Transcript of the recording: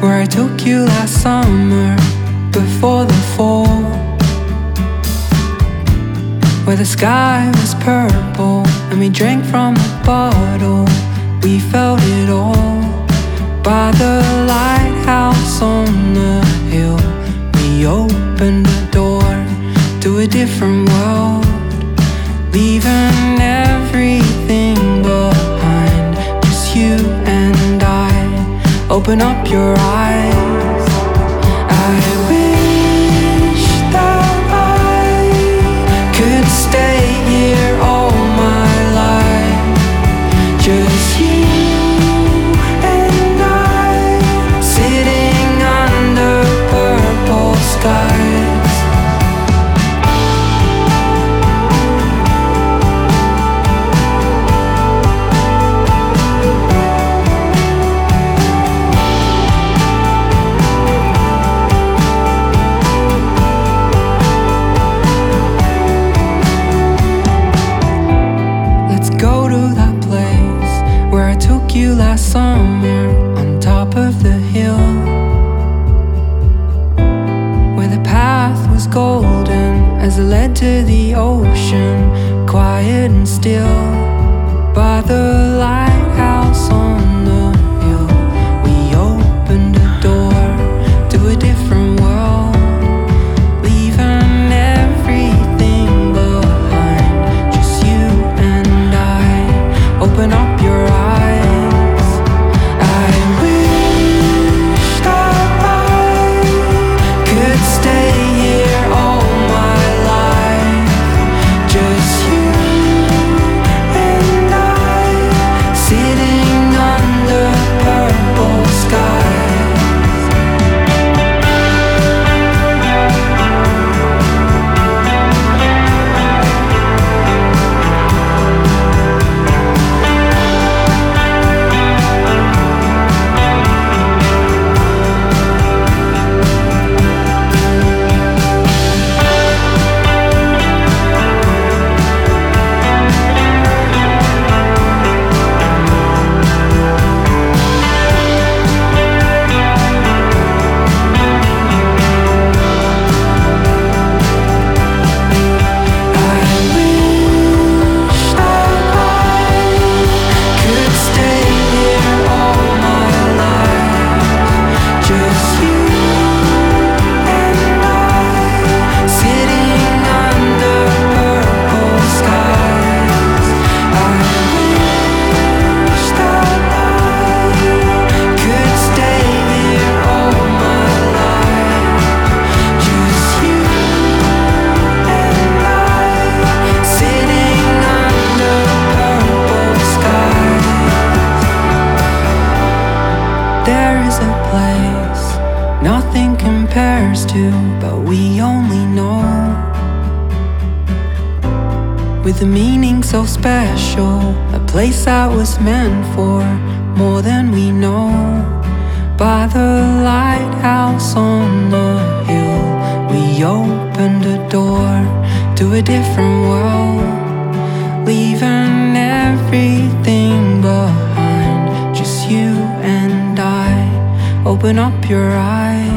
where I took you last summer before the fall, where the sky was purple and we drank from the bottle. We felt it all by the lighthouse on the hill. We opened the door to a different world, leaving everything behind. Just you and I. Open up your eyes. I wish that I could stay here all my life. Just you and I, sitting under purple skies. You last summer on top of the hill, where the path was golden as it led to the ocean, quiet and still by the lighthouse on the hill. We opened a door to a different world, leaving everything behind. Just you and I. Open up your eyes. Nothing compares to, but we only know, with a meaning so special, a place that was meant for more than we know. By the lighthouse on the hill, we opened a door to a different world, leaving everything behind. Just you and I. Open up your eyes.